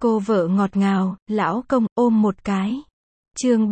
Cô vợ ngọt ngào, lão công, ôm một cái. Chương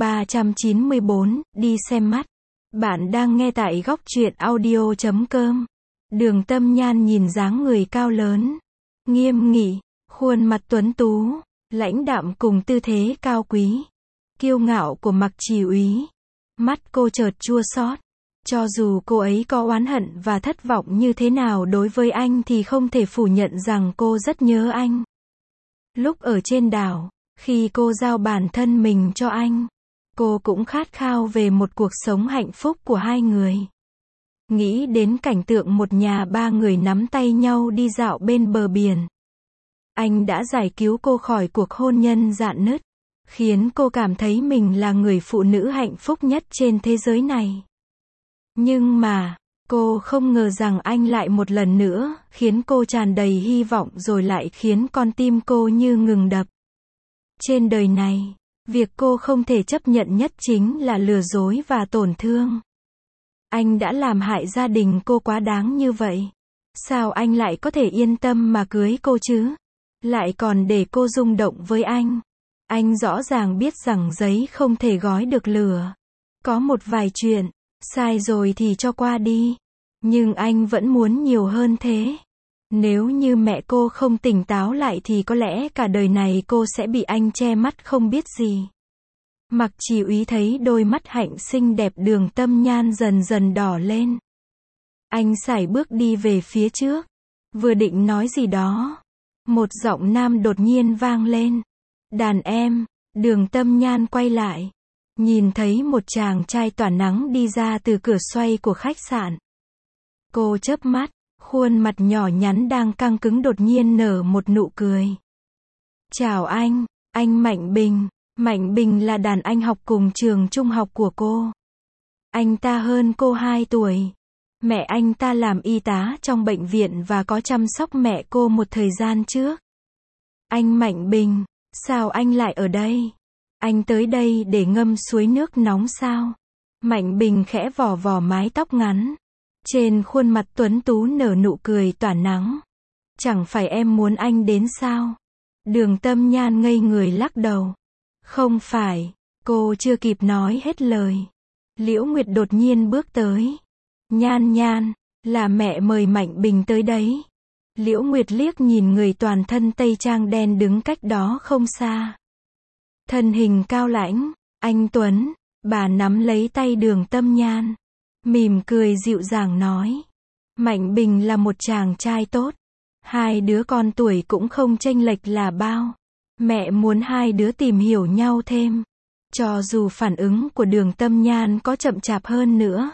394, đi xem mắt. Bạn đang nghe tại góc truyện audio.com. Đường Tâm Nhan nhìn dáng người cao lớn, nghiêm nghị, khuôn mặt tuấn tú, lãnh đạm cùng tư thế cao quý, kiêu ngạo của Mạc Chỉ Úy. Mắt cô chợt chua xót. Cho dù cô ấy có oán hận và thất vọng như thế nào đối với anh thì không thể phủ nhận rằng cô rất nhớ anh. Lúc ở trên đảo, khi cô giao bản thân mình cho anh, cô cũng khát khao về một cuộc sống hạnh phúc của hai người. Nghĩ đến cảnh tượng một nhà ba người nắm tay nhau đi dạo bên bờ biển. Anh đã giải cứu cô khỏi cuộc hôn nhân rạn nứt, khiến cô cảm thấy mình là người phụ nữ hạnh phúc nhất trên thế giới này. Nhưng mà, cô không ngờ rằng anh lại một lần nữa, khiến cô tràn đầy hy vọng rồi lại khiến con tim cô như ngừng đập. Trên đời này, việc cô không thể chấp nhận nhất chính là lừa dối và tổn thương. Anh đã làm hại gia đình cô quá đáng như vậy. Sao anh lại có thể yên tâm mà cưới cô chứ? Lại còn để cô rung động với anh. Anh rõ ràng biết rằng giấy không thể gói được lửa. Có một vài chuyện, sai rồi thì cho qua đi. Nhưng anh vẫn muốn nhiều hơn thế. Nếu như mẹ cô không tỉnh táo lại thì có lẽ cả đời này cô sẽ bị anh che mắt không biết gì. Mạc Chỉ Úy thấy đôi mắt hạnh xinh đẹp Đường Tâm Nhan dần dần đỏ lên. Anh sải bước đi về phía trước. Vừa định nói gì đó, một giọng nam đột nhiên vang lên. Đàn em. Đường Tâm Nhan quay lại, nhìn thấy một chàng trai tỏa nắng đi ra từ cửa xoay của khách sạn. Cô chớp mắt, khuôn mặt nhỏ nhắn đang căng cứng đột nhiên nở một nụ cười. Chào anh Mạnh Bình. Mạnh Bình là đàn anh học cùng trường trung học của cô. Anh ta hơn cô 2 tuổi. Mẹ anh ta làm y tá trong bệnh viện và có chăm sóc mẹ cô một thời gian trước. Anh Mạnh Bình, sao anh lại ở đây? Anh tới đây để ngâm suối nước nóng sao? Mạnh Bình khẽ vò vò mái tóc ngắn. Trên khuôn mặt tuấn tú nở nụ cười tỏa nắng. Chẳng phải em muốn anh đến sao? Đường Tâm Nhan ngây người lắc đầu. Không phải, cô chưa kịp nói hết lời. Liễu Nguyệt đột nhiên bước tới. Nhan Nhan, là mẹ mời Mạnh Bình tới đấy. Liễu Nguyệt liếc nhìn người toàn thân tây trang đen đứng cách đó không xa. Thân hình cao lãnh, anh tuấn, bà nắm lấy tay Đường Tâm Nhan. Mỉm cười dịu dàng nói. Mạnh Bình là một chàng trai tốt. Hai đứa con tuổi cũng không chênh lệch là bao. Mẹ muốn hai đứa tìm hiểu nhau thêm. Cho dù phản ứng của Đường Tâm Nhan có chậm chạp hơn nữa,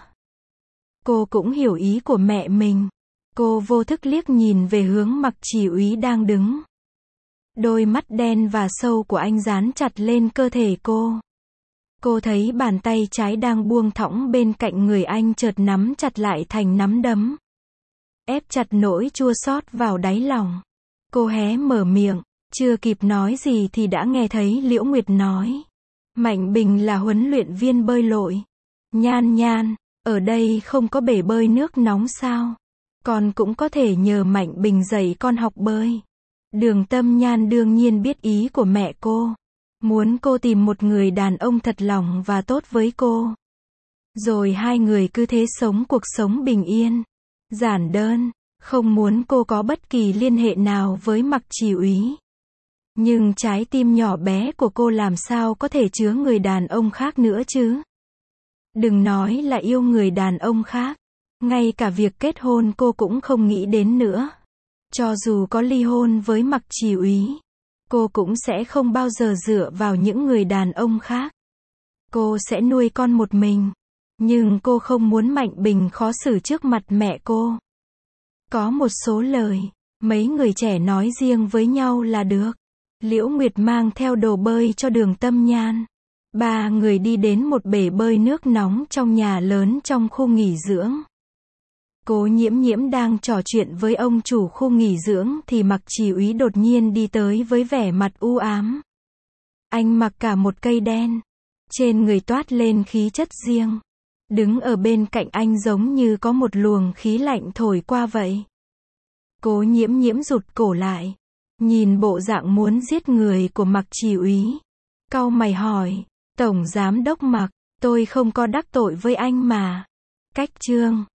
cô cũng hiểu ý của mẹ mình. Cô vô thức liếc nhìn về hướng Mạc Chỉ Úy đang đứng. Đôi mắt đen và sâu của anh dán chặt lên cơ thể cô. Cô thấy bàn tay trái đang buông thõng bên cạnh người anh chợt nắm chặt lại thành nắm đấm. Ép chặt nỗi chua xót vào đáy lòng. Cô hé mở miệng, chưa kịp nói gì thì đã nghe thấy Liễu Nguyệt nói. Mạnh Bình là huấn luyện viên bơi lội. Nhan Nhan, ở đây không có bể bơi nước nóng sao? Con cũng có thể nhờ Mạnh Bình dạy con học bơi. Đường Tâm Nhan đương nhiên biết ý của mẹ cô. Muốn cô tìm một người đàn ông thật lòng và tốt với cô. Rồi hai người cứ thế sống cuộc sống bình yên, giản đơn, không muốn cô có bất kỳ liên hệ nào với Mạc Chỉ Úy. Nhưng trái tim nhỏ bé của cô làm sao có thể chứa người đàn ông khác nữa chứ? Đừng nói là yêu người đàn ông khác. Ngay cả việc kết hôn cô cũng không nghĩ đến nữa. Cho dù có ly hôn với Mạc Chỉ Úy, cô cũng sẽ không bao giờ dựa vào những người đàn ông khác. Cô sẽ nuôi con một mình. Nhưng cô không muốn Mạnh Bình khó xử trước mặt mẹ cô. Có một số lời, mấy người trẻ nói riêng với nhau là được. Liễu Nguyệt mang theo đồ bơi cho Đường Tâm Nhan. Ba người đi đến một bể bơi nước nóng trong nhà lớn trong khu nghỉ dưỡng. Cố Nhiễm Nhiễm đang trò chuyện với ông chủ khu nghỉ dưỡng thì Mạc Chỉ Úy đột nhiên đi tới với vẻ mặt u ám. Anh mặc cả một cây đen. Trên người toát lên khí chất riêng. Đứng ở bên cạnh anh giống như có một luồng khí lạnh thổi qua vậy. Cố Nhiễm Nhiễm rụt cổ lại. Nhìn bộ dạng muốn giết người của Mạc Chỉ úy, cau mày hỏi, Tổng Giám đốc Mạc, tôi không có đắc tội với anh mà. Cách chương